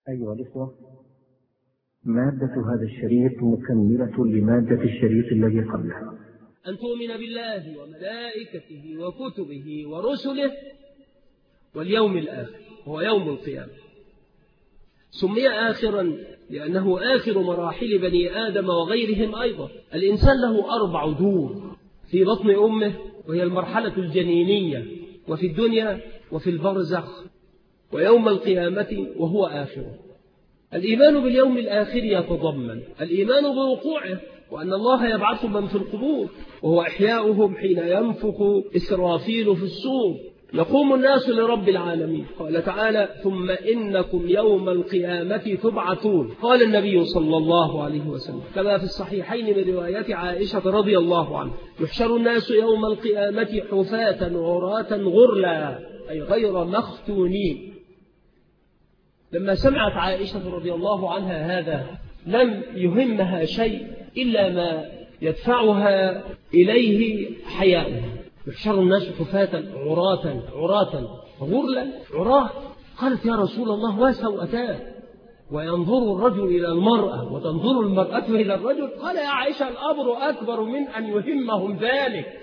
أيها الإخوة، مادة هذا الشريط مكملة لمادة الشريط الذي قبله. أن تؤمن بالله وملائكته وكتبه ورسله واليوم الآخر، هو يوم القيامة. سمي آخرا لأنه آخر مراحل بني آدم وغيرهم أيضا. الإنسان له 4 دور في بطن أمه، وهي المرحلة الجنينية، وفي الدنيا، وفي البرزخ، ويوم القيامة وهو آخره. الإيمان باليوم الآخر يتضمن الإيمان بوقوعه، وأن الله يبعث من في القبور، وهو إحياؤهم حين ينفخ إسرافيل في الصور، يقوم الناس لرب العالمين. قال تعالى: ثم إنكم يوم القيامة تبعثون. قال النبي صلى الله عليه وسلم كما في الصحيحين من رواية عائشة رضي الله عنها: يحشر الناس يوم القيامة حفاة عراة غرلا، أي غير مختونين. لما سمعت عائشة رضي الله عنها هذا لم يهمها شيء إلا ما يدفعها إليه حياؤها. يحشر الناس حفاة عراة غرلا عراه. قالت: يا رسول الله، وسوءتان، وينظر الرجل إلى المرأة وتنظر المرأة إلى الرجل. قال: يا عائشة، الأمر أكبر من أن يهمهم ذلك.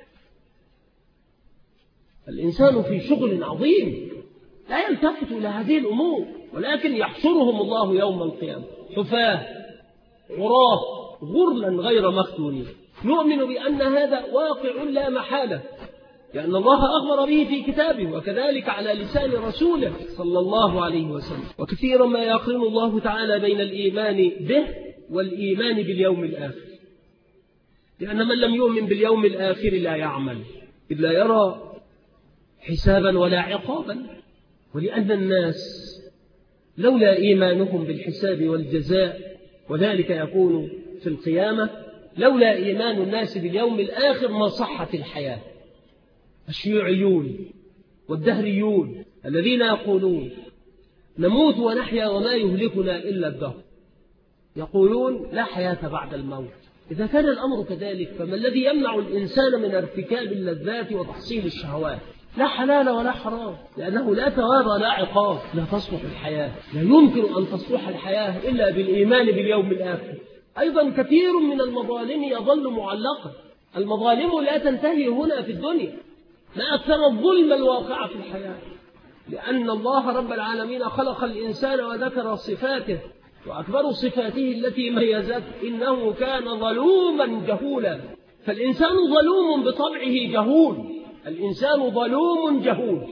الإنسان في شغل عظيم لا يلتفت إلى هذه الأمور، ولكن يحشرهم الله يوم القيامة حفاة عراة غرلا غير مختونين. نؤمن بأن هذا واقع لا محالة، لأن الله أخبر به في كتابه، وكذلك على لسان رسوله صلى الله عليه وسلم. وكثيرا ما يقرن الله تعالى بين الإيمان به والإيمان باليوم الآخر، لأن من لم يؤمن باليوم الآخر لا يعمل، إذ لا يرى حسابا ولا عقابا. ولأن الناس لولا إيمانهم بالحساب والجزاء، وذلك يكون في القيامة، لولا إيمان الناس باليوم الآخر ما صحت الحياة. الشيوعيون والدهريون الذين يقولون نموت ونحيا وما يهلكنا إلا الدهر، يقولون لا حياة بعد الموت. إذا كان الأمر كذلك، فما الذي يمنع الإنسان من ارتكاب اللذات وتحصيل الشهوات؟ لا حلال ولا حرام، لأنه لا ثواب ولا عقاب. لا تصلح الحياة، لا يمكن أن تصلح الحياة إلا بالإيمان باليوم الآخر. أيضا كثير من المظالم يظل معلقا. المظالم لا تنتهي هنا في الدنيا. ما أكثر الظلم الواقع في الحياة، لأن الله رب العالمين خلق الإنسان وذكر صفاته، وأكبر صفاته التي ميزت: إنه كان ظلوما جهولا. فالإنسان ظلوم بطبعه جهول، الإنسان ظلوم جهول،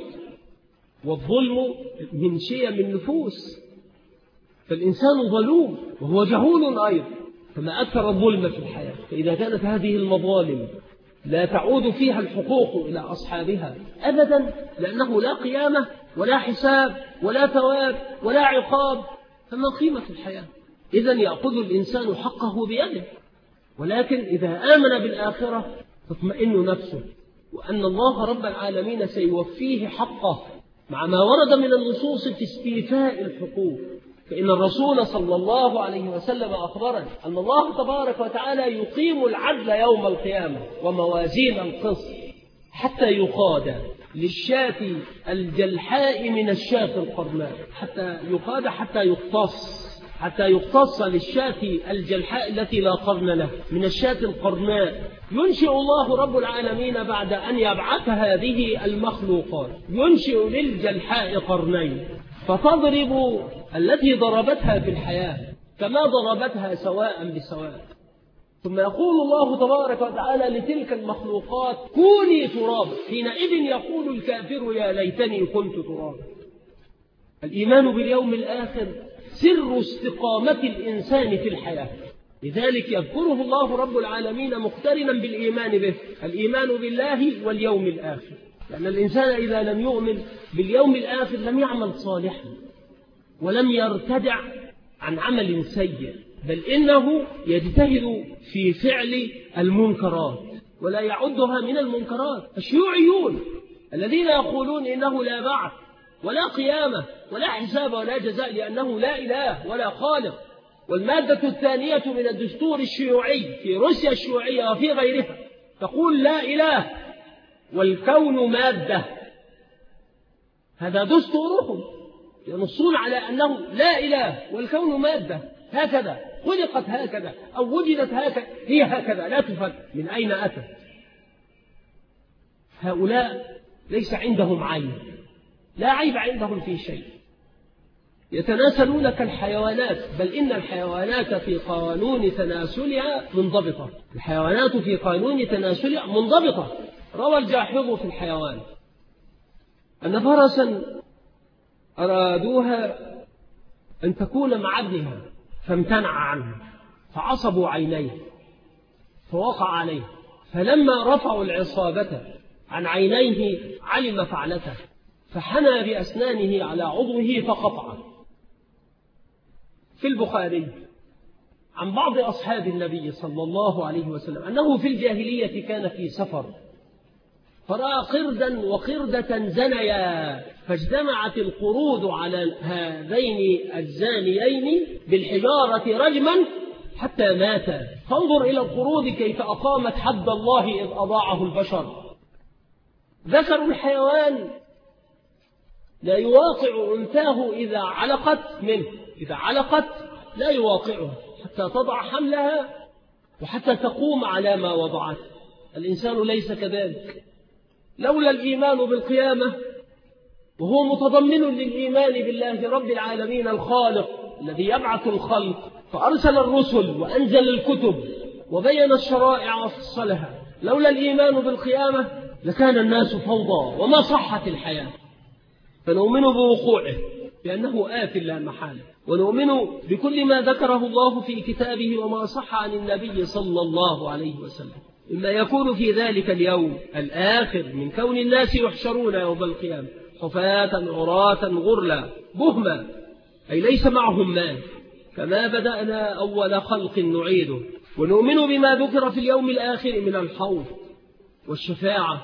والظلم من شيم النفوس. فالإنسان ظلوم وهو جهول أيضا، فما أكثر الظلم في الحياة. فإذا كانت هذه المظالم لا تعود فيها الحقوق إلى أصحابها أبدا، لأنه لا قيامة ولا حساب ولا ثواب ولا عقاب، فما قيمة الحياة؟ إذن يأخذ الإنسان حقه بيده. ولكن إذا آمن بالآخرة تطمئن نفسه، وأن الله رب العالمين سيوفيه حقه، مع ما ورد من النصوص في استيفاء الحقوق. فإن الرسول صلى الله عليه وسلم أخبرنا أن الله تبارك وتعالى يقيم العدل يوم القيامة وموازين القسط، حتى يقاد للشاة الجلحاء من الشاة القرناء، حتى يقتص للشاة الجلحاء التي لا قرن له من الشاة القرناء. ينشئ الله رب العالمين بعد أن يبعث هذه المخلوقات، ينشئ للجلحاء قرنين، فتضرب التي ضربتها في الحياة كما ضربتها سواء بسواء. ثم يقول الله تبارك وتعالى لتلك المخلوقات: كوني ترابا. حينئذ يقول الكافر: يا ليتني كنت ترابا. الإيمان باليوم الآخر سر استقامة الإنسان في الحياة، لذلك يذكره الله رب العالمين مقترنا بالإيمان به، الإيمان بالله واليوم الآخر. لأن الإنسان إذا لم يؤمن باليوم الآخر لم يعمل صالحا، ولم يرتدع عن عمل سيء، بل إنه يجتهد في فعل المنكرات ولا يعدها من المنكرات. الشيوعيون الذين يقولون إنه لا بعث ولا قيامة ولا حساب ولا جزاء، لأنه لا إله ولا خالق. والمادة الثانية من الدستور الشيوعي في روسيا الشيوعية وفي غيرها تقول: لا إله والكون مادة. هذا دستورهم، ينصون على أنه لا إله والكون مادة هكذا خلقت هكذا أو وجدت هكذا، هي هكذا لا تفك من أين أتت. هؤلاء ليس عندهم عيب، لا عيب عندهم في شيء، يتناسلون كالحيوانات، بل إن الحيوانات في قانون تناسلها منضبطة، الحيوانات في قانون تناسلها منضبطة. روى الجاحظ في الحيوان أن فرسا أرادوها أن تكون مع ابنها فامتنع عنه، فعصبوا عينيه فوقع عليه، فلما رفعوا العصابة عن عينيه علم فعلته، فحنى بأسنانه على عضوه فقطعه. في البخاري عن بعض أصحاب النبي صلى الله عليه وسلم أنه في الجاهلية كان في سفر فرأى قردا وقردة زنيا، فاجتمعت القرود على هذين الزانيين بالحجارة رجما حتى ماتا. فانظر إلى القرود كيف أقامت حد الله إذ أضاعه البشر. ذكر الحيوان لا يواقع أنثاه إذا علقت منه، إذا علقت لا يواقعها حتى تضع حملها وحتى تقوم على ما وضعت. الإنسان ليس كذلك، لولا الإيمان بالقيامة وهو متضمن للإيمان بالله رب العالمين الخالق الذي يبعث الخلق فأرسل الرسل وأنزل الكتب وبين الشرائع وفصلها، لولا الإيمان بالقيامة لكان الناس فوضى وما صحت الحياة. فنؤمن بوقوعه بأنه آت لا محالة، ونؤمن بكل ما ذكره الله في كتابه وما صح عن النبي صلى الله عليه وسلم مما يكون في ذلك اليوم الآخر من كون الناس يحشرون يوم القيامة حفاة عراة غرلا بهما، أي ليس معهم مال، كما بدأنا أول خلق نعيده. ونؤمن بما ذكر في اليوم الآخر من الحوض والشفاعة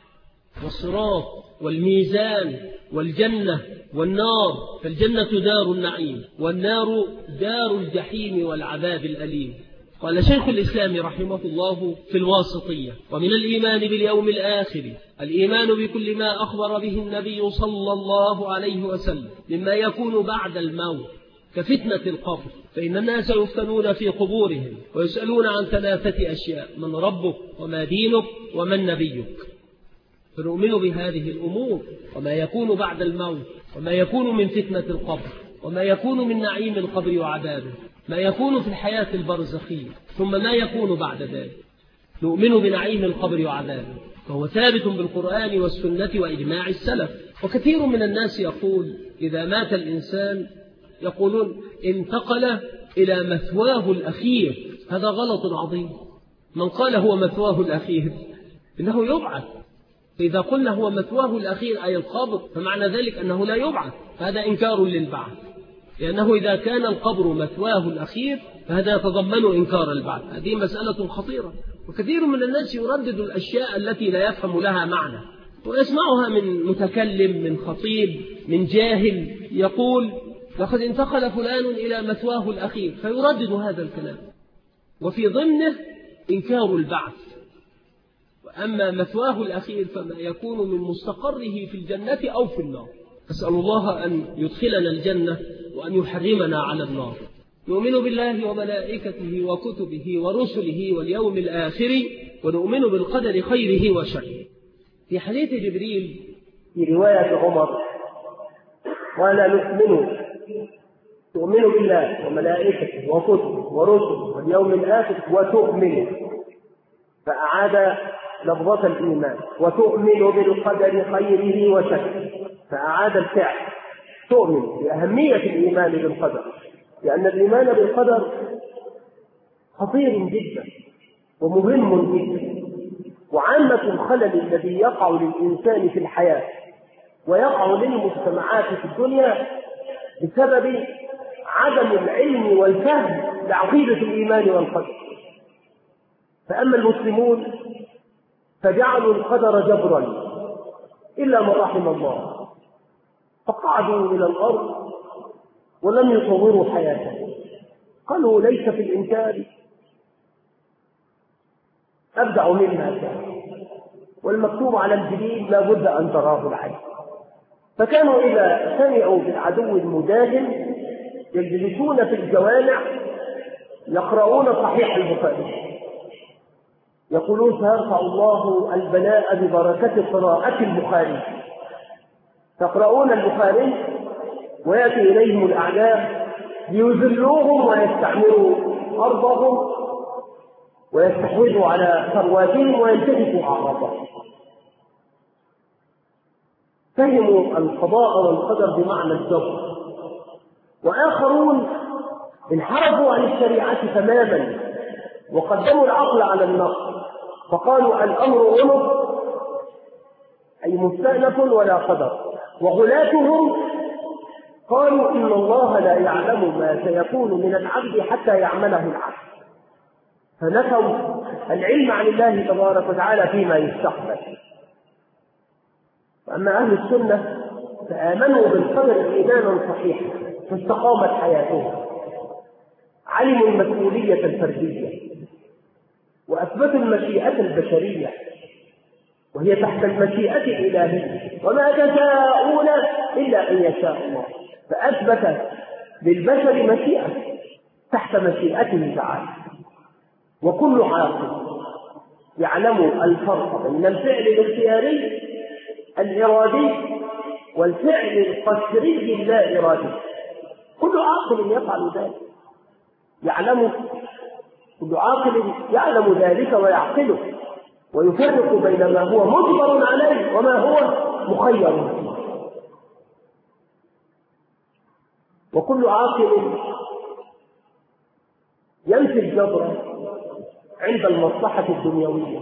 والصراط والميزان والجنة والنار، فالجنة دار النعيم والنار دار الجحيم والعذاب الأليم. قال شيخ الإسلام رحمه الله في الواسطية: ومن الإيمان باليوم الآخر الإيمان بكل ما أخبر به النبي صلى الله عليه وسلم مما يكون بعد الموت كفتنة القبر، فإن الناس يفتنون في قبورهم ويسألون عن 3 أشياء: من ربك وما دينك ومن نبيك. فنؤمن بهذه الأمور وما يكون بعد الموت وما يكون من فتنة القبر وما يكون من نعيم القبر وعذابه، ما يكون في الحياة البرزخية ثم ما يكون بعد ذلك. نؤمن بنعيم القبر وعذابه فهو ثابت بالقرآن والسنة وإجماع السلف. وكثير من الناس يقول إذا مات الإنسان يقولون انتقل إلى مثواه الأخير، هذا غلط عظيم. من قال هو مثواه الأخير إنه يبعث، فإذا قلنا هو مثواه الأخير أي القبر فمعنى ذلك أنه لا يبعث، فهذا إنكار للبعث، لأنه إذا كان القبر مثواه الأخير فهذا يتضمن إنكار البعث. هذه مسألة خطيرة، وكثير من الناس يردد الأشياء التي لا يفهم لها معنى ويسمعها من متكلم من خطيب من جاهل يقول لقد انتقل فلان إلى مثواه الأخير، فيردد هذا الكلام وفي ضمنه إنكار البعث. وأما مثواه الأخير فما يكون من مستقره في الجنة أو في النار. أسأل الله أن يدخلنا الجنة وأن يحرمنا على النار. نؤمن بالله وملائكته وكتبه ورسله واليوم الآخر، ونؤمن بالقدر خيره وشره. في حديث جبريل في رواية عمر قال تؤمن بالله وملائكته وكتبه ورسله واليوم الآخر وتؤمن، فأعاد لفظة الإيمان، وتؤمن بالقدر خيره وشره، فأعاد الفعل تؤمن بأهمية الإيمان بالقدر، لأن الإيمان بالقدر خطير جدا ومهم جدا. وعامة الخلل الذي يقع للإنسان في الحياة ويقع للمجتمعات في الدنيا بسبب عدم العلم والفهم لعقيدة الإيمان والقدر. فأما المسلمون فجعلوا القدر جبرا إلا من رحم الله، فقعدوا إلى الأرض ولم يطوروا حياتهم. قالوا ليس في الإنسان أبدع منها، والمكتوب على الجبين لا بد أن تراه العين. فكانوا إذا سمعوا بالعدو المداهن يجلسون في الجوامع يقرؤون صحيح البخاري، يقولون سيرفع الله البلاء ببركة قراءة البخاري. تقرؤون البخاري ويأتي إليهم الأعداء ليذلوهم ويستعمروا أرضهم ويستحوذوا على ثرواتهم وينتهكوا أعراضهم. فهموا القضاء والقدر بمعنى الجبر. وآخرون انحرفوا عن الشريعة تماما وقدموا العقل على النقل، فقالوا الأمر أنف أي مستأنف ولا قدر. وغلاتهم قالوا إن الله لا يعلم ما سيكون من العبد حتى يعمله العبد، فنفوا العلم عن الله تبارك وتعالى فيما يستقبل. وأما أهل السنة فآمنوا بالقدر إيمانا صحيحا فاستقامت حياتهم، علموا المسؤولية الفردية وأثبتوا المشيئة البشرية وهي تحت المشيئة الإلهية، وما تشاءون إلا أن يشاء الله، فأثبت للبشر مشيئة تحت مشيئته تعالى. وكل عاقل يعلم الفرق بين الفعل الاختياري الإرادي والفعل القسري اللا إرادي. كل عاقل يفعل ذلك، كل عاقل يعلم ذلك ويعقله ويفرق بين ما هو مجبر عليه وما هو مخير. وكل عاقل ينفي الجبر عند المصلحة الدنيوية،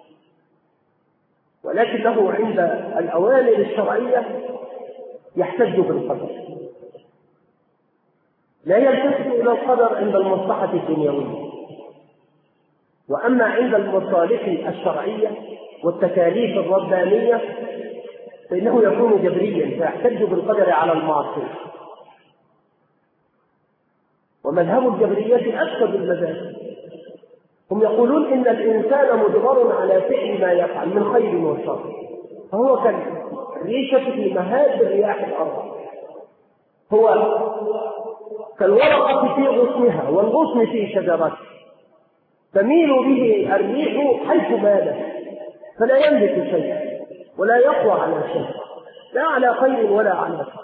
ولكنه عند الأوامر الشرعية يحتج بالقدر، لا يلتفت إلى القدر عند المصلحة الدنيوية. وأما عند المصالح الشرعية والتكاليف الربانية فإنه يكون جبريا فيحتج بالقدر على المعصية. ومذهب الجبرية أكثر المذاهب، هم يقولون إن الإنسان مجبر على فعل ما يفعل من خير وشر، فهو كالريشة في مهاد الرياح الأرض، هو كالورقة في غصنها والغصن في شجرته، تميل به الريح حيث مالت، فلا يملك شيء ولا يقوى على شيء، لا على خير ولا على شر.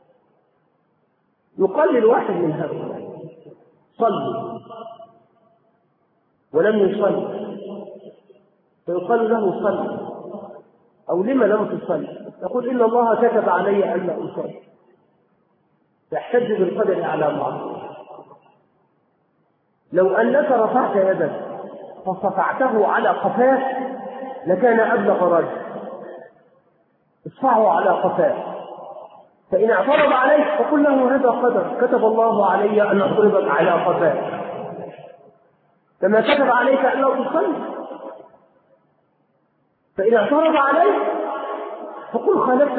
يقال للواحد من هؤلاء صلي ولم يصلي فيقال له صلي، أو لما لم تصلي؟ يقول إن الله كتب علي أن لا أصلي، يحتج بالقدر على الله. لو أنك رفعت يدك فصفعته على قفاه لكان أبلغ رجل، اصفعه على قفاه، فإن اعترض عليك فقل له هذا قدر، كتب الله علي أن أضربك على قفاه كما كتب عليك أن لا تصلي. فإن اعترض عليك فقل خالفت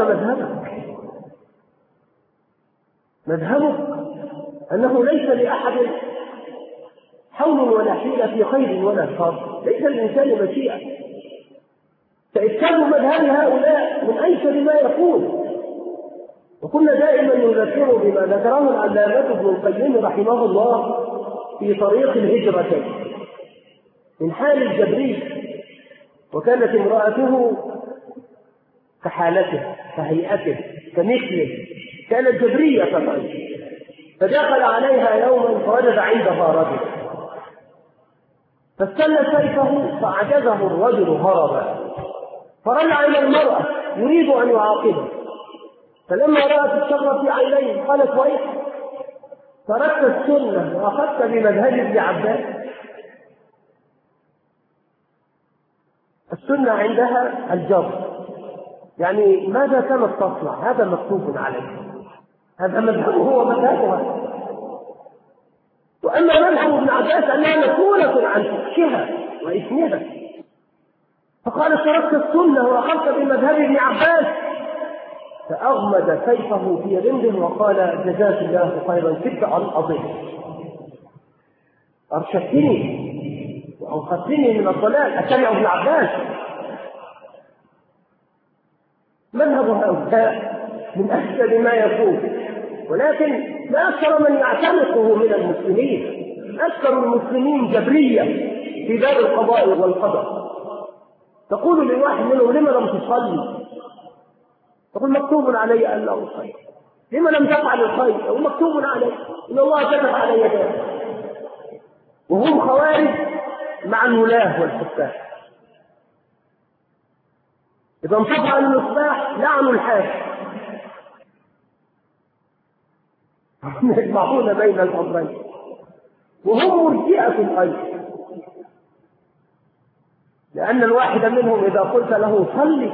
مذهبك أنه ليس لأحد حول ولا حيلة في خير ولا شر، ليس الإنسان مشيئة. فإفساد مذهب هؤلاء من أيسر ما يكون. وكنا دائما نذكر بما ذكره العلامة ابن القيم رحمه الله في طريق الهجرتين من حال الجبري، وكانت امرأته كحالته كهيئته كمثله، كانت جبرية طبعا، فدخل عليها يوما فوجد عندها رجل فاستنى سيفه فعجزه الرجل هربا، فرجع إلى المرأة يريد أن يعاقبه، فلما رأت الشر في عينيه قالت ويحك تركت السنة وأخذت بمذهب ابن عباس. السنة عندها الجبر، يعني ماذا كانت تصنع هذا مكتوب عليه، هذا مذهبه هو مذهبها. وأما مذهب ابن عباس أنها مسؤولة عن فحشها وإثمها، فقال تركت السنة وأخذت بمذهب ابن عباس، فأغمد سيفه في رمده وقال جزاك الله خيرا كدت عن أضيع، أرشدتني وأنقذتني من الضلال، أتبع ابن عباس. مذهب هؤلاء من أشد ما يكون، ولكن ما أكثر من يعتنقه من المسلمين. أكثر المسلمين جبرية في باب القضاء والقدر. تقول لواحد منهم: لما لم تصلي؟ تقول: مكتوب علي أن لا أصلي. لما لم تفعل الخير؟ تقول: مكتوب علي إن الله كتب علي ذلك. وهم خوارج مع الولاة والحكام. إذا انطفأ المصباح لعنوا الحاكم. يجمعون بين الأمرين، وهم مرجئة أيضا، لأن الواحد منهم إذا قلت له صلي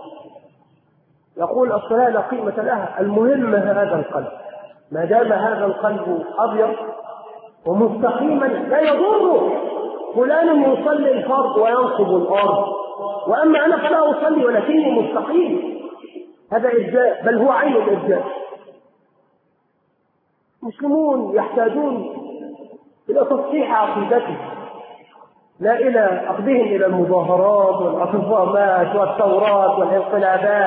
يقول: الصلاة لا قيمة لها، المهم هذا القلب. ما دام هذا القلب أبيض ومستقيما لا يضره. فلان يصلي الفرض وينصب الأرض، وأما أنا فلا أصلي ولكني مستقيم. هذا إرجاء، بل هو عين الإرجاء. المسلمون يحتاجون إلى تصحيح عقيدتهم، لا إلى أخذهم إلى المظاهرات والاعتصامات والثورات والانقلابات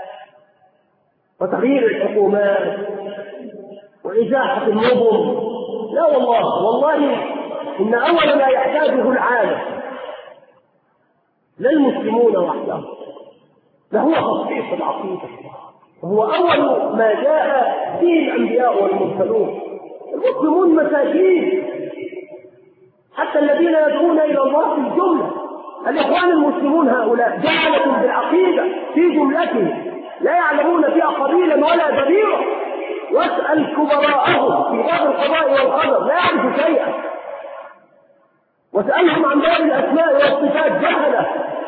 وتغيير الحكومات وإزاحة النظم. لا والله إن أول ما يحتاجه العالم لا المسلمون وحدهم، لهو تصحيح العقيدة، وهو أول ما جاء به الأنبياء والمرسلون. المسلمون مساكين، حتى الذين يدعون إلى الله في الجملة. الإخوان المسلمون هؤلاء جهلة بالعقيدة في جملتهم، لا يعلمون فيها قبيلا ولا دبيرا. واسأل كبراءهم في باب القضاء والقدر لا يعرف شيئا، واسألهم عن باب الأسماء والصفات جهلة،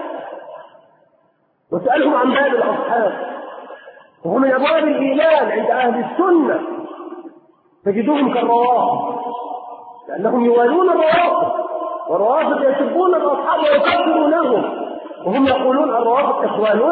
واسألهم عن باب الأصحاب، وهم من أبواب الإيمان عند أهل السنة تجدوهم كالروافض، لأنهم يوالون الروافض، والروافض يسبون الأصحاب ويكفرونهم، وهم يقولون الروافض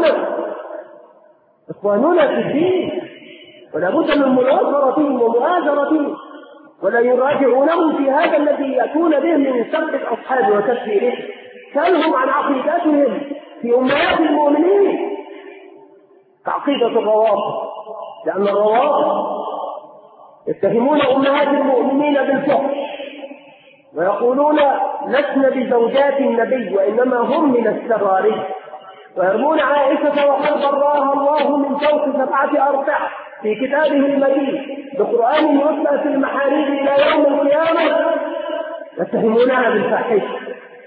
إخواننا في الدين، ولا بد من مناصرتهم ومؤازرتهم، ولا يراجعونهم في هذا الذي يأتون به من سب الأصحاب وتكفيرهم. سألهم عن عقيدتهم في أمهات المؤمنين كعقيدة الروافض، لأن الروافض يتهمون أمهات المؤمنين بالفحش ويقولون لسن بزوجات النبي وإنما هم من السراري، ويرمون عائشة وقد براها الله من فوق 7 أرباع في كتابه المجيد بقرآن يتلى في المحاريب إلى يوم القيامة، يتهمونها بالفاحشة.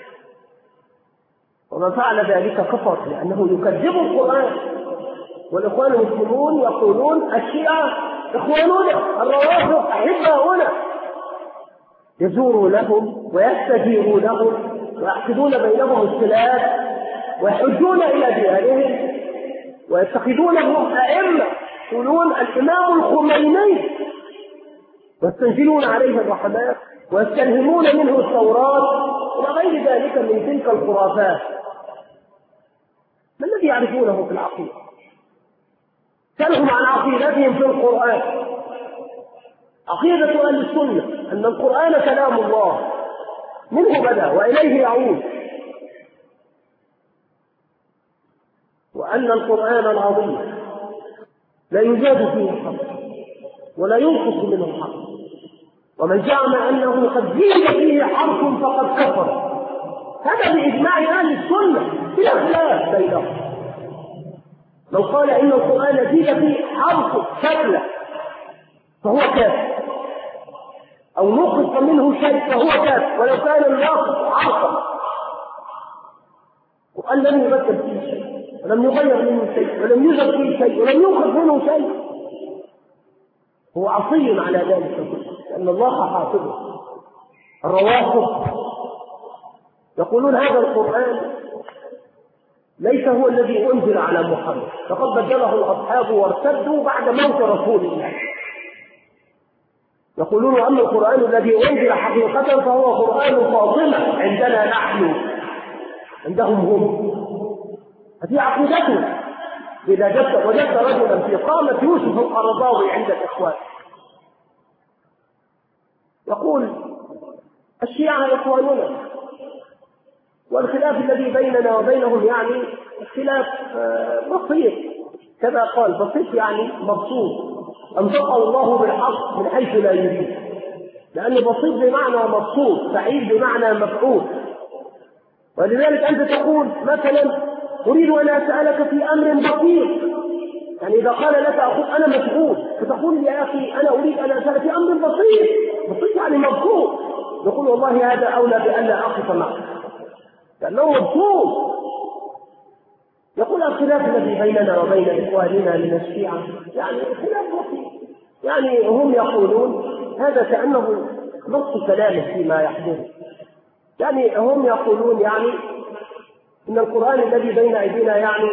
ومن فعل ذلك كفر، لأنه يكذب القرآن. والإخوان المسلمون يقولون الشيعة إخواننا، الروافض أحباؤنا، يزوروا لهم ويستجيروا لهم ويعقدون بينهم الخلاف ويحجون إلى ديارهم ويتخذونهم أئمة، يقولون الإمام الخميني، ويستنزلون عليه الرحمات ويستلهمون منه الثورات وغير ذلك من تلك الخرافات. ما الذي يعرفونه في العقيدة؟ سألهم عن عقيدتهم في القرآن. عقيدة أهل السنة أن القرآن كلام الله، منه بدأ وإليه يعود، وأن القرآن العظيم لا يزاد فيه حرف ولا ينقص منه حرف، ومن زعم أنه قد زيد فيه حرف فقد كفر. هذا بإجماع أهل السنة بلا خلاف بينهم. لو قال إن القرآن زيد فيه حرف كاملة فهو كافر، أو نقص منه شيء فهو كافر، ولو كان الناقص حرفا وأن لم يبدل فيه شيء ولم يغير منه شيء ولم يوجد فيه شيء ولم ينقص منه شيء هو عصي على ذلك، لأن الله حافظه. الروافض يقولون هذا القرآن ليس هو الذي أنزل على محمد، فقد بدله الأصحاب وارتدوا بعد موت رسول الله. يقولون أما القرآن الذي أنزل حقيقة فهو قرآن فاطمة عندنا نحن، عندهم هم. هذه عقيدتهم. إذا وجدت رجلا في قامة يوسف القرضاوي عند الإخوان يقول الشيعة إخواننا، والخلاف الذي بيننا وبينهم يعني خلاف بسيط كذا قال بسيط يعني مبسوط، أنطقه الله بالحق من حيث لا يريد، لأن بسيط بمعنى مبسوط، فعيل بمعنى مفعول. ولذلك أنت تقول مثلا أريد أن أسألك في أمر بسيط، يعني إذا قال لك أخوك أنا مشغول فتقول يا أخي أنا أريد أن أسألك في أمر بسيط، بسيط يعني مبسوط، يقول والله هذا أولى بأن لا أقف معك لأنه مبسوط. يقول الخلاف الذي بيننا وبين إخواننا من الشيعة يعني خلاف بسيط، يعني هم يقولون هذا كأنه نص كلامه فيما يحدث، يعني هم يقولون يعني إن القرآن الذي بين أيدينا يعني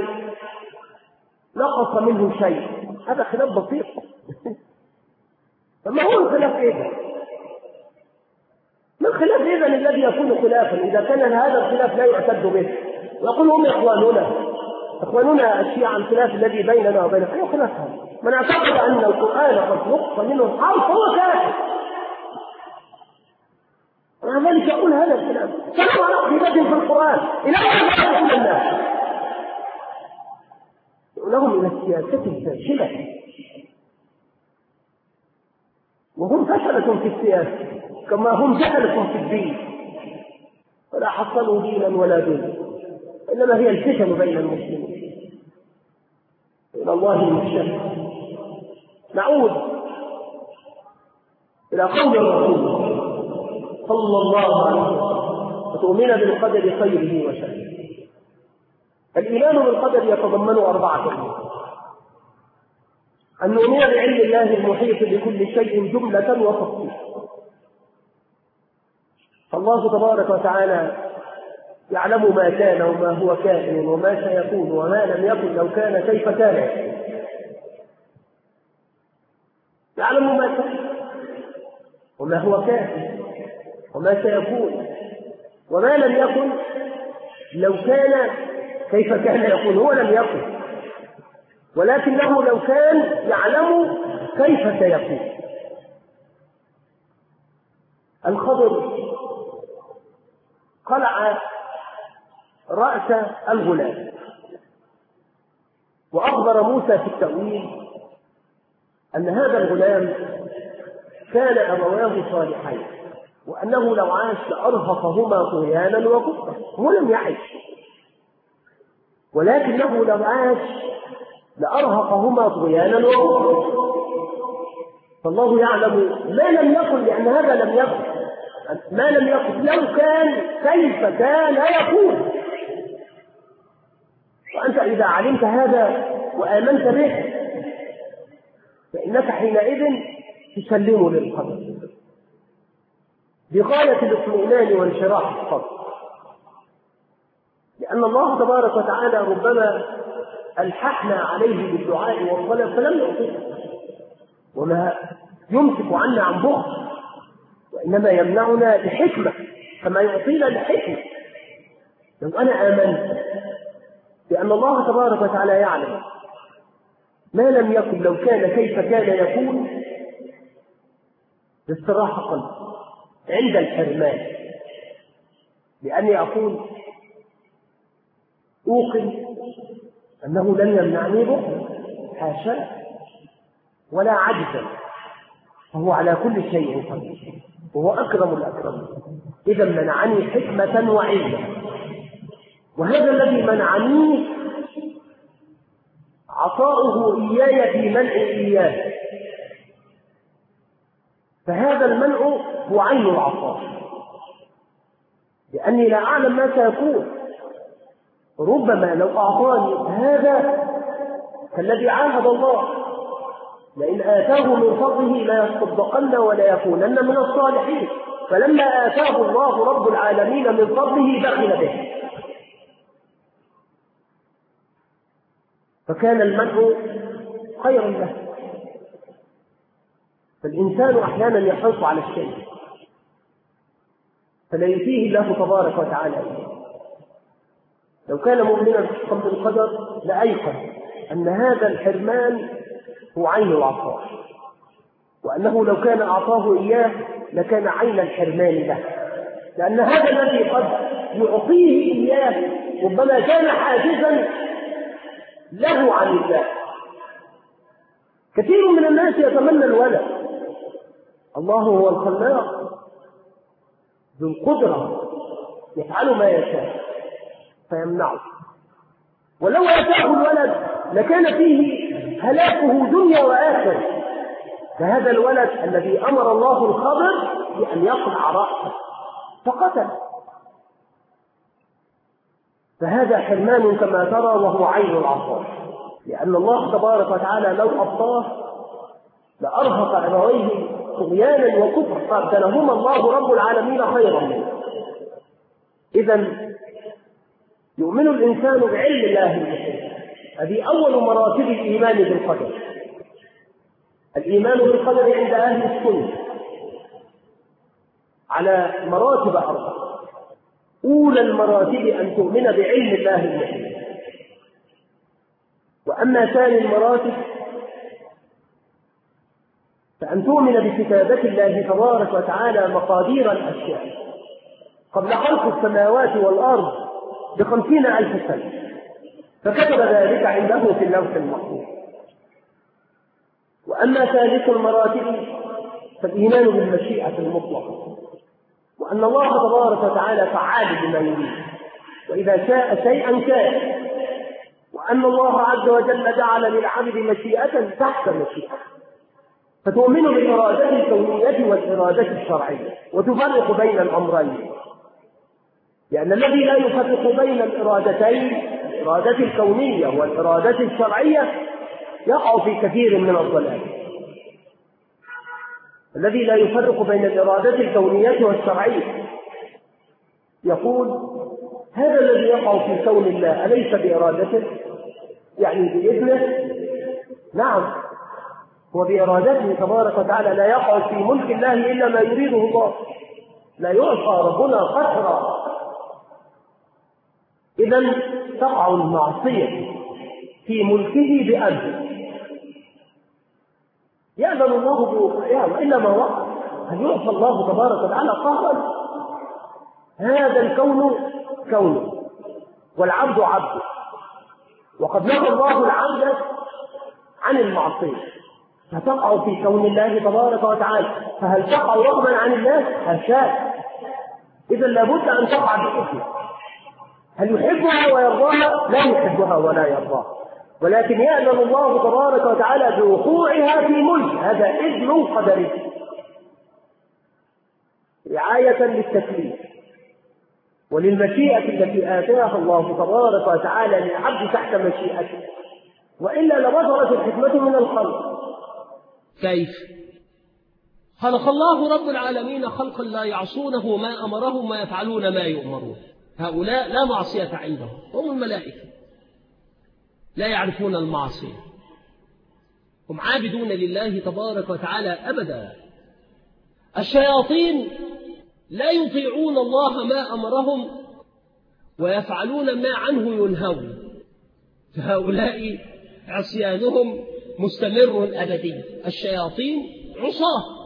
نقص منه شيء، هذا خلاف بسيط. فما هو الخلاف إذا؟ ما الخلاف إذا الذي يكون خلافا إذا كان هذا الخلاف لا يعتد به؟ يقول هم إخواننا الشيعة الخلاف الذي بيننا وبينهم أي خلاف هذا؟ من اعتقد أن القرآن قد نقص منه حرف هو كافر. ومع ذلك يقول هذا الكلام سمع نقص في القرآن إلى أن يقول الناس لهم إلى السياسة الفاشلة، وهم فشلة في السياسة كما هم جهلة في الدين، ولا حصلوا دينا ولا دين، إنما هي الفتن بين المسلمين. إلى الله المشترك. نعود إلى قول الرسول صلى الله عليه وسلم وتؤمن بالقدر خيره وشره. الإيمان بالقدر يتضمن 4 أمور: أن نؤمن بعلم الله المحيط بكل شيء جملة وتفصيلا، فالله تبارك وتعالى يعلم ما كان وما هو كائن وما سيكون وما لم يكن لو كان كيف كان، يعلم ما كان وما هو كائن وما سيكون وما لم يكن لو كان كيف كان يكون. هو لم يكن ولكنه لو كان يعلم كيف سيكون. الخضر قلع رأس الغلام وأخبر موسى في التأويل أن هذا الغلام كان أبواه صالحين وأنه لو عاش لأرهقهما طغيانا وكفرا. هو لم يعش ولكنه لو عاش لأرهقهما طغيانا وكفرا، فالله يعلم ما لم يكن، لأن هذا لم يكن، ما لم يكن لو كان كيف كان يكون. وأنت إذا علمت هذا وآمنت به فإنك حينئذ تسلم للقدر بغاية الاطمئنان وانشراح الصدر، لأن الله تبارك وتعالى ربما ألححنا عليه بالدعاء والطلب فلم يعطينا، وما يمسك عنا عن بخل، وإنما يمنعنا بحكمة كما يعطينا بحكمة. لو أنا آمنت بأن الله تبارك وتعالى يعلم ما لم يكن لو كان كيف كان يكون باستراحة قلبي عند الحرمان، لأني أقول أوقن أنه لن يمنعني بخل حاشا ولا عجزا، فهو على كل شيء قدير وهو أكرم الأكرم. إذا منعني حكمة وعلما، وهذا الذي منعني عطاؤه إياي في منع إياه، فهذا المنع هو عين العطاء، لأني لا أعلم ما سيكون. ربما لو أعطاني هذا كالذي عاهد الله لئن آتاه من فضله لا يصدقن ولا يكونن من الصالحين، فلما آتاه الله رب العالمين من فضله بخل به، فكان المنع خيرا له. فالإنسان أحيانا يحرص على الشيء فلا يؤتيه الله تبارك وتعالى إليه. لو كان مؤمنا بالقدر لأيقن أن هذا الحرمان هو عين العطاء، وأنه لو كان أعطاه إياه لكان عين الحرمان له، لأن هذا الذي قد يعطيه إياه ربما كان حاجزا له عن الله، كثير من الناس يتمنى الولد. الله هو الخلاق ذو القدرة يفعل ما يشاء فيمنعه، ولو أتاه الولد لكان فيه هلاكه دنيا وآخرة. فهذا الولد الذي أمر الله الخضر بأن يقطع رأسه فقتل. فهذا حرمان كما ترى، وهو عين العصا، لأن الله تبارك وتعالى لو أبطاه لأرهق أبويه طغيانا وكفر، فابتلهما الله رب العالمين خيرا منه. إذن يؤمن الإنسان بعلم الله المحيط. هذه أول مراتب الإيمان بالقدر. الإيمان بالقدر عند أهل السنة على مراتب 4. أولى المراتب أن تؤمن بعلم الله المحيط. وأما ثاني المراتب فأن تؤمن بكتابة الله تبارك وتعالى مقادير الأشياء قبل خلق السماوات والأرض ب50,000 سنة، فكتب ذلك عنده في اللوح المحفوظ. وأما ثالث المراتب فالإيمان بالمشيئة المطلقة، وأن الله تبارك وتعالى فعال بما يريد، وإذا شاء شيئا كان، وأن الله عز وجل جعل للعبد مشيئة تحت مشيئة، فتؤمن بالإرادة الكونية والإرادة الشرعية وتفرق بين الأمرين، لأن الذي لا يفرق بين الإرادتين الإرادة الكونية والإرادة الشرعية يقع في كثير من الضلال. الذي لا يفرق بين الإرادة الكونية والشرعية يقول هذا الذي يقع في كون الله أليس بإرادته؟ يعني بإذنه؟ نعم، هو بإرادته تبارك وتعالى، لا يقع في ملك الله إلا ما يريده الله، لا يعصى ربنا قهرا. إذن تقع المعصية في ملكه بأمره، يأذن الله بوقوعها وإلا ما وقع. هل يعصى الله تبارك وتعالى قهرا؟ هذا الكون كونه والعبد عبده، وقد نهى الله العبد عن المعصية، فتقع في كون الله تبارك وتعالى. فهل تقع رغما عن الله؟ هشاء. إذا لابد أن تقع بإذنه. هل يحبها ويرضاها؟ لا يحبها ولا يرضاها، ولكن يأذن الله تبارك وتعالى بوقوعها في ملك، هذا إذن قدري رعاية للتكليف وللمشيئة التي آتاها الله تبارك وتعالى للعبد تحت مشيئته، وإلا لبطلت الحكمة من الخلق. كيف؟ خلق الله رب العالمين خلقا لا يعصونه ما أمرهم ويفعلون ما يؤمرون. هؤلاء لا معصية عندهم، هم الملائكة لا يعرفون المعصية، هم عابدون لله تبارك وتعالى أبدا. الشياطين لا يطيعون الله ما أمرهم ويفعلون ما عنه ينهون، فهؤلاء عصيانهم مستمر أبدي. الشياطين عصاه.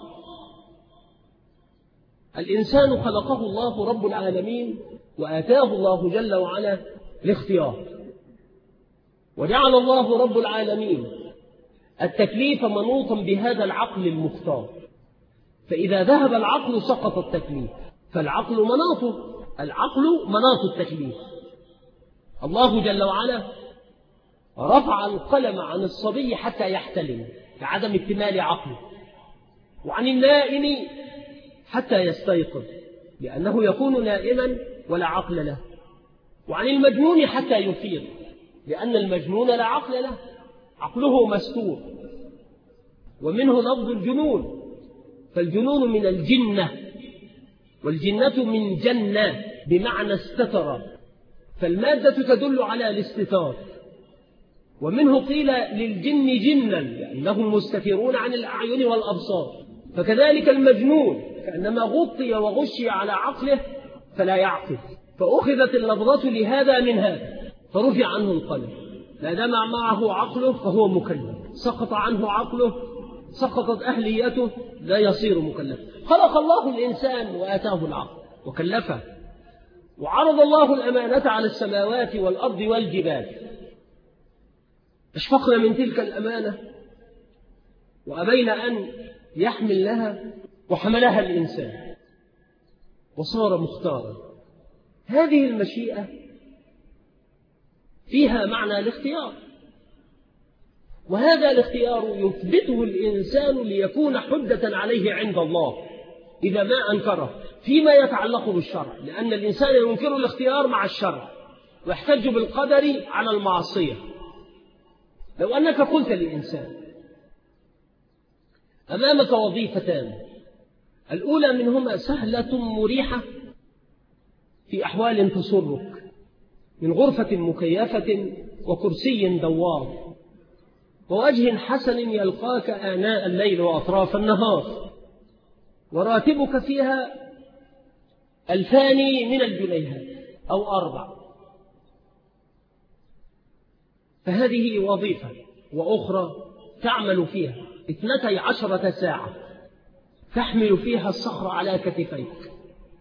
الإنسان خلقه الله رب العالمين وآتاه الله جل وعلا الاختيار، وجعل الله رب العالمين التكليف منوطا بهذا العقل المختار، فإذا ذهب العقل سقط التكليف، فالعقل مناطه، العقل مناط التكليف. الله جل وعلا رفع القلم عن الصبي حتى يحتلم لعدم اكتمال عقله، وعن النائم حتى يستيقظ لأنه يكون نائما ولا عقل له، وعن المجنون حتى يفيق لأن المجنون لا عقل له، عقله مستور. ومنه لفظ الجنون، فالجنون من الجنة، والجنة من جنة بمعنى استتر، فالمادة تدل على الاستتار. ومنه قيل للجن جنا لأنهم مستترون عن الأعين والأبصار، فكذلك المجنون كأنما غطي وغشي على عقله فلا يعقل، فأخذت اللفظة لهذا من هذا فرفع عنه القلم. ما دام معه عقله فهو مكلف، سقط عنه عقله سقطت أهليته لا يصير مكلف. خلق الله الإنسان وآتاه العقل وكلفه، وعرض الله الأمانة على السماوات والأرض والجبال، اشفقنا من تلك الأمانة وأبين أن يحملنها وحملها الإنسان وصار مختارا. هذه المشيئة فيها معنى الاختيار، وهذا الاختيار يثبته الإنسان ليكون حجة عليه عند الله إذا ما أنكره فيما يتعلق بالشرع، لأن الإنسان ينكر الاختيار مع الشرع ويحتج بالقدر على المعصية. لو أنك قلت للإنسان أمامك وظيفتان، الأولى منهما سهلة مريحة في أحوال تسرك من غرفة مكيفة وكرسي دوار ووجه حسن يلقاك آناء الليل وأطراف النهار، وراتبك فيها 2000 من الجنيهات أو 4، فهذه وظيفة. وأخرى تعمل فيها 12 ساعة تحمل فيها الصخر على كتفيك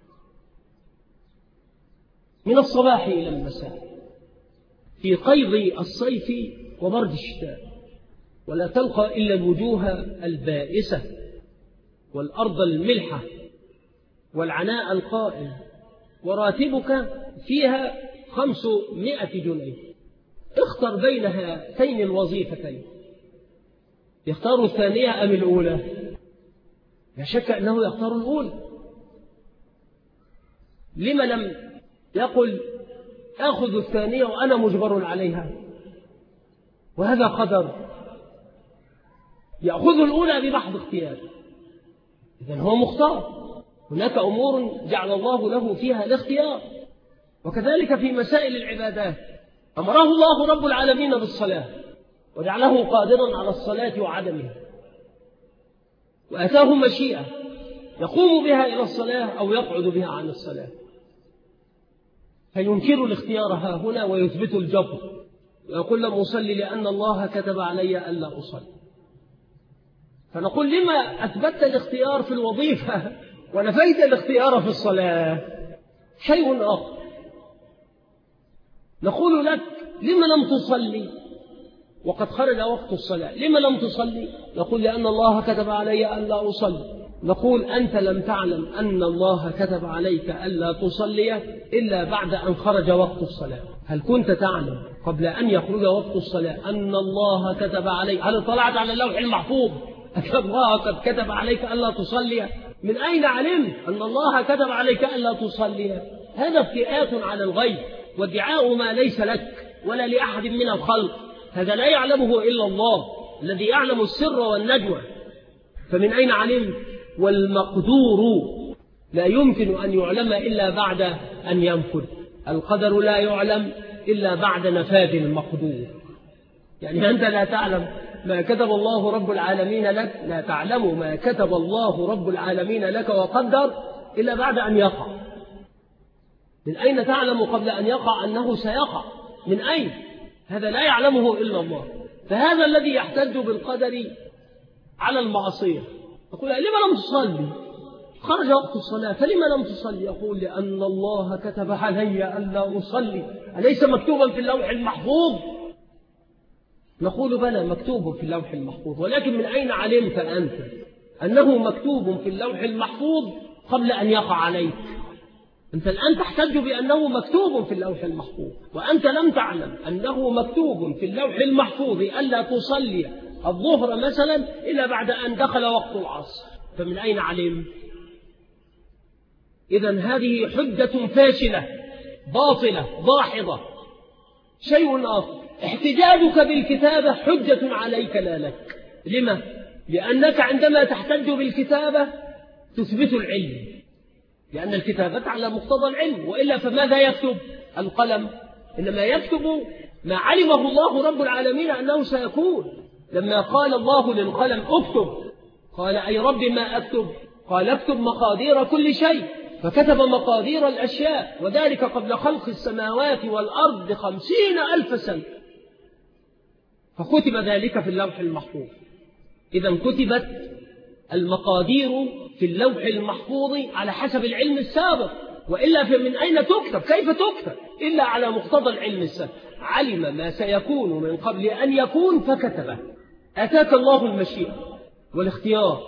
من الصباح إلى المساء في قيض الصيف وبرد الشتاء، ولا تلقى إلا الوجوه البائسة والأرض الملحة والعناء القائم، وراتبك فيها 500 جنيه. اختر بين هاتين الوظيفتين، يختار الثانية أم الأولى؟ لا شك أنه يختار الأولى. لما لم يقل آخذ الثانية وأنا مجبر عليها؟ وهذا قدر. يأخذ الأولى بمحض اختيار، إذن هو مختار. هناك أمور جعل الله له فيها الاختيار. وكذلك في مسائل العبادات أمره الله رب العالمين بالصلاة وجعله قادرا على الصلاة وعدمها، وأتاه مشيئة يقوم بها إلى الصلاة أو يقعد بها عن الصلاة، فينكر الاختيار ها هنا ويثبت الجبر، ويقول لم أصلي لأن الله كتب علي ألا أصلي. فنقول لما أثبت الاختيار في الوظيفة ونفيت الاختيار في الصلاة؟ شيء آخر. نقول لك لما لم تصلي وقد خرج وقت الصلاة؟ لما لم تصلي؟ نقول لأن الله كتب علي ألا أصلي. نقول أنت لم تعلم أن الله كتب عليك ألا تصلي إلا بعد أن خرج وقت الصلاة. هل كنت تعلم قبل أن يخرج وقت الصلاة أن الله كتب عليك؟ هل طلعت على اللوح المحفوظ أن الله قد كتب عليك ألا تصلي؟ من أين علمت أن الله كتب عليك ألا تصلي؟ هذا افتئات على الغيب وادعاء ما ليس لك ولا لأحد من الخلق. هذا لا يعلمه إلا الله الذي يعلم السر والنجوى. فمن أين علمت؟ والمقدور لا يمكن أن يعلم إلا بعد أن ينفذ. القدر لا يعلم إلا بعد نفاذ المقدور. يعني أنت لا تعلم ما كتب الله رب العالمين لك، لا تعلم ما كتب الله رب العالمين لك وقدر إلا بعد أن يقع. من أين تعلم قبل أن يقع أنه سيقع؟ من أين؟ هذا لا يعلمه إلا الله. فهذا الذي يحتج بالقدر على المعصية. يقول لما لم تصلي؟ خرج وقت الصلاة فلما لم تصلي؟ يقول لأن الله كتب علي ألا أصلي. أليس مكتوبا في اللوح المحفوظ؟ نقول بلى مكتوب في اللوح المحفوظ، ولكن من أين علمت أنت أنه مكتوب في اللوح المحفوظ قبل أن يقع عليك؟ أنت الآن تحتج بأنه مكتوب في اللوح المحفوظ، وأنت لم تعلم أنه مكتوب في اللوح المحفوظ ألا تصلي الظهر مثلا إلا بعد أن دخل وقت العصر. فمن أين علم؟ إذن هذه حجة فاشلة باطلة ضاحضة. شيء آخر، احتجاجك بالكتابة حجة عليك لا لك. لما؟ لأنك عندما تحتج بالكتابة تثبت العلم، لأن الكتابة على مقتضى العلم، وإلا فماذا يكتب؟ القلم إنما يكتب ما علمه الله رب العالمين أنه سيكون. لما قال الله للقلم اكتب، قال أي رب ما أكتب؟ قال اكتب مقادير كل شيء، فكتب مقادير الأشياء، وذلك قبل خلق السماوات والأرض 50,000 سنة، فكتب ذلك في اللوح المحفوظ. إذا كتبت المقادير في اللوح المحفوظ على حسب العلم السابق، وإلا فمن أين تكتب؟ كيف تكتب إلا على مقتضى العلم السابق؟ علم ما سيكون من قبل أن يكون فكتبه. أتاك الله المشيئة والاختيار،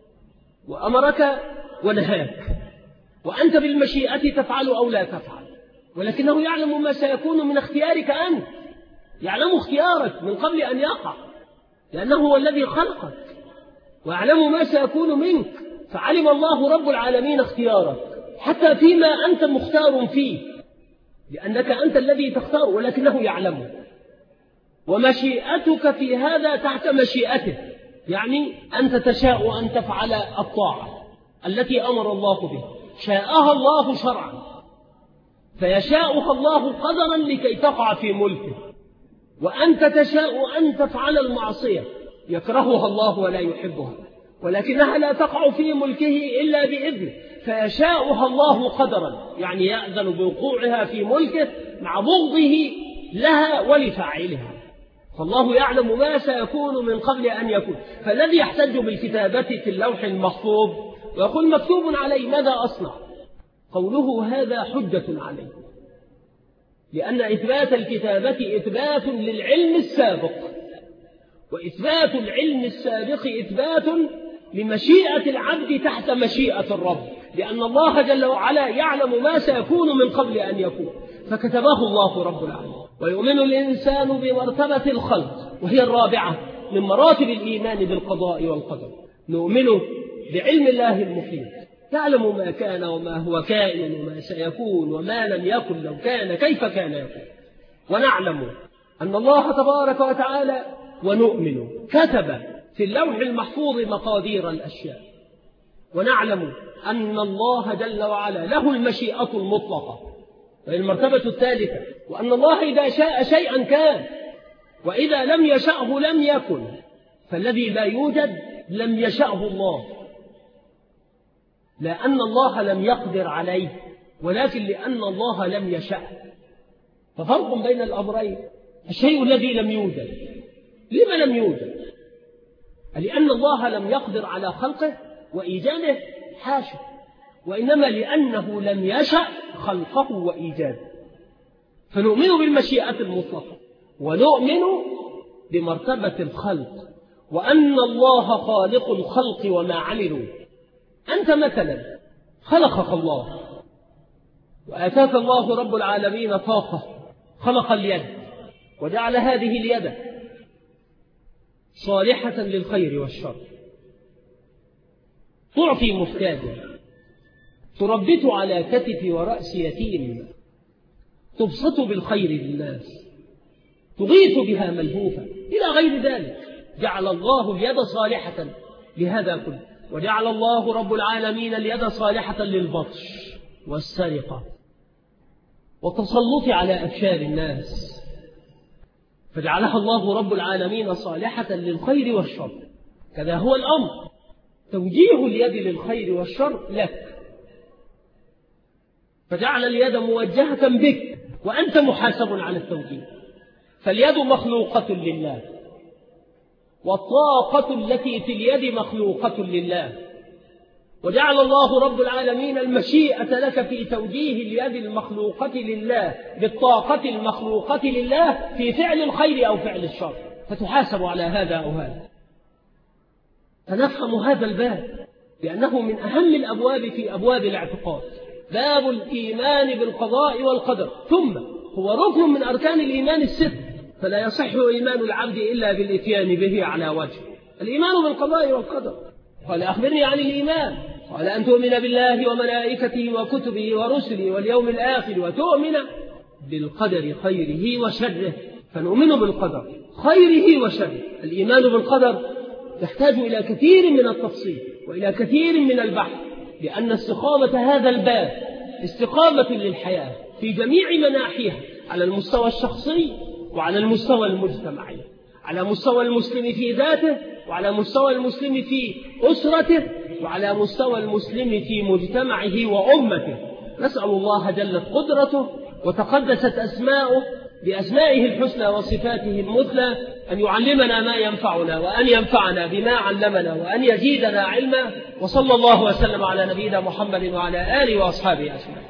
وأمرك ونهاك، وأنت بالمشيئة تفعل أو لا تفعل، ولكنه يعلم ما سيكون من اختيارك أنت، يعلم اختيارك من قبل أن يقع، لأنه هو الذي خلقك ويعلم ما سيكون منك. فعلم الله رب العالمين اختيارك حتى فيما أنت مختار فيه، لأنك أنت الذي تختار، ولكنه يعلمه. ومشيئتك في هذا تحت مشيئته، يعني أنت تشاء أن تفعل الطاعة التي أمر الله بها، شاءها الله شرعا، فيشاءها الله قدرا لكي تقع في ملكه. وأنت تشاء أن تفعل المعصية يكرهها الله ولا يحبها، ولكنها لا تقع في ملكه إلا بإذنه، فيشاءها الله قدرا، يعني يأذن بوقوعها في ملكه مع بغضه لها ولفاعلها. فالله يعلم ما سيكون من قبل أن يكون. فالذي يحتج بالكتابة في اللوح المحفوظ ويقول مكتوب عليه ماذا أصنع، قوله هذا حجة عليه، لأن إثبات الكتابة إثبات للعلم السابق، وإثبات العلم السابق إثبات لمشيئة العبد تحت مشيئة الرب، لأن الله جل وعلا يعلم ما سيكون من قبل أن يكون، فكتبه الله رب العالمين. ويؤمن الإنسان بمرتبة الخلق، وهي الرابعة من مراتب الإيمان بالقضاء والقدر. نؤمن بعلم الله المحيط، يعلم ما كان وما هو كائن وما سيكون وما لم يكن لو كان كيف كان يكون. ونعلم أن الله تبارك وتعالى ونؤمن كتب في اللوح المحفوظ مقادير الأشياء. ونعلم أن الله جل وعلا له المشيئة المطلقة، وهي المرتبة الثالثة، وأن الله إذا شاء شيئا كان، وإذا لم يشأه لم يكن، فالذي لا يوجد لم يشأه الله، لأن الله لم يقدر عليه، ولكن لأن الله لم يشأ. ففرق بين الأمرين. الشيء الذي لم يوجد، لما لم يوجد؟ لأن الله لم يقدر على خلقه وإيجاده، حاشا، وإنما لأنه لم يشأ خلقه وإيجاده. فنؤمن بالمشيئة المطلقة، ونؤمن بمرتبة الخلق، وأن الله خالق الخلق وما عملوا. أنت مثلا خلقك الله وآتاك الله رب العالمين طاقة، خلق اليد وجعل هذه اليد صالحة للخير والشر، تعطي مفتادا، تربت على كتف ورأس يتيم، تبسط بالخير للناس، تغيث بها ملهوفا، إلى غير ذلك. جعل الله اليد صالحة لهذا كله، وجعل الله رب العالمين اليد صالحة للبطش والسرقة والتسلط على أفشار الناس، فجعلها الله رب العالمين صالحة للخير والشر. كذا هو الأمر، توجيه اليد للخير والشر لك، فجعل اليد موجهة بك وأنت محاسب على التوجيه. فاليد مخلوقة لله، والطاقة التي في اليد مخلوقة لله، وجعل الله رب العالمين المشيئة لك في توجيه اليد المخلوقة لله بالطاقة المخلوقة لله في فعل الخير أو فعل الشر، فتحاسب على هذا أو هذا. فنفهم هذا الباب لأنه من أهم الأبواب في أبواب الاعتقاد، باب الإيمان بالقضاء والقدر، ثم هو ركن من أركان الإيمان الست، فلا يصح إيمان العبد إلا بالإتيان به على وجه. الإيمان بالقضاء والقدر. قال أخبرني عن الإيمان، قال أن تؤمن بالله وملائكته وكتبه ورسله واليوم الآخر وتؤمن بالقدر خيره وشره. فنؤمن بالقدر خيره وشره. الإيمان بالقدر يحتاج إلى كثير من التفصيل وإلى كثير من البحث، لأن استقامة هذا الباب استقامة للحياة في جميع مناحيها، على المستوى الشخصي وعلى المستوى المجتمعي، على مستوى المسلم في ذاته، وعلى مستوى المسلم في أسرته، وعلى مستوى المسلم في مجتمعه وأمته. نسأل الله جلت قدرته وتقدست أسماؤه بأسمائه الحسنى وصفاته المثلى أن يعلمنا ما ينفعنا، وأن ينفعنا بما علمنا، وأن يزيدنا علما. وصلى الله وسلم على نبينا محمد وعلى آله وأصحابه أجمعين.